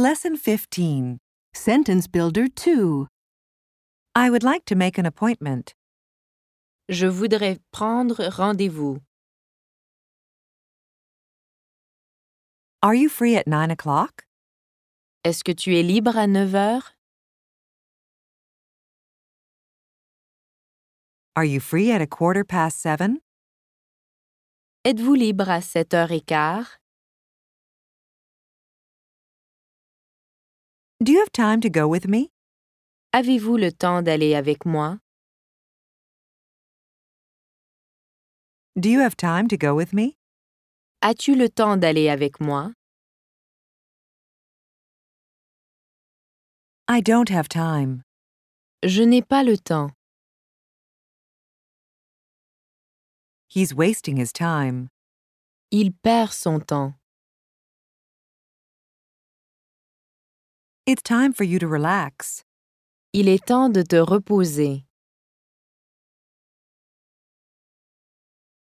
Lesson 15. Sentence Builder 2. I would like to make an appointment. Je voudrais prendre rendez-vous. Are you free at 9 o'clock? Est-ce que tu es libre à 9 heures? Are you free at 7:15? Êtes-vous libre à 7h15? Do you have time to go with me? Avez-vous le temps d'aller avec moi? Do you have time to go with me? As-tu le temps d'aller avec moi? I don't have time. Je n'ai pas le temps. He's wasting his time. Il perd son temps. It's time for you to relax. Il est temps de te reposer.